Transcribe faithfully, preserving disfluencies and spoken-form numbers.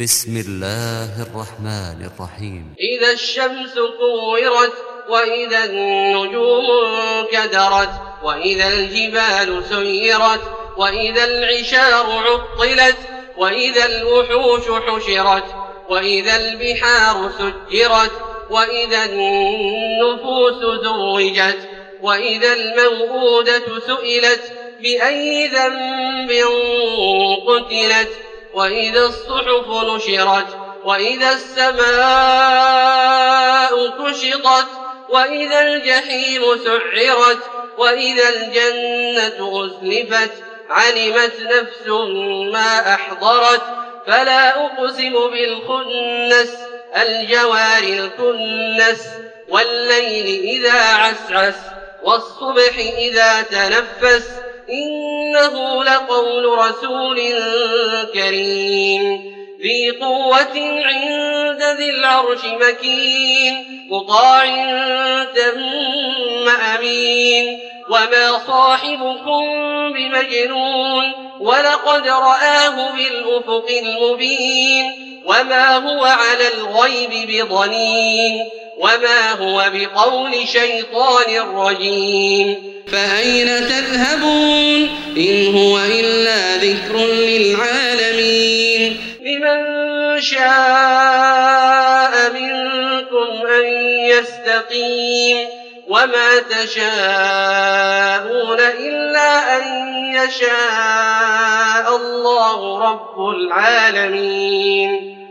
بسم الله الرحمن الرحيم. إذا الشمس كورت وإذا النجوم انكدرت وإذا الجبال سيرت وإذا العشار عطلت وإذا الوحوش حشرت وإذا البحار سجرت وإذا النفوس زوجت وإذا الموءودة سئلت بأي ذنب قتلت وإذا الصحف نشرت وإذا السماء كشطت وإذا الجحيم سعرت وإذا الجنة أزلفت علمت نفس ما أحضرت فلا أقسم بالخنس الجوار الكنس والليل إذا عسعس والصبح إذا تنفس إنه لقول رسول كريم ذي قوة عند ذي العرش مكين مطاع ثم أمين وما صاحبكم بمجنون ولقد رآه بالأفق المبين وما هو على الغيب بضنين وما هو بقول شيطان رجيم فأين تذهبون إن هو إلا ذكر للعالمين لمن شاء منكم أن يستقيم وما تشاءون إلا أن يشاء الله رب العالمين.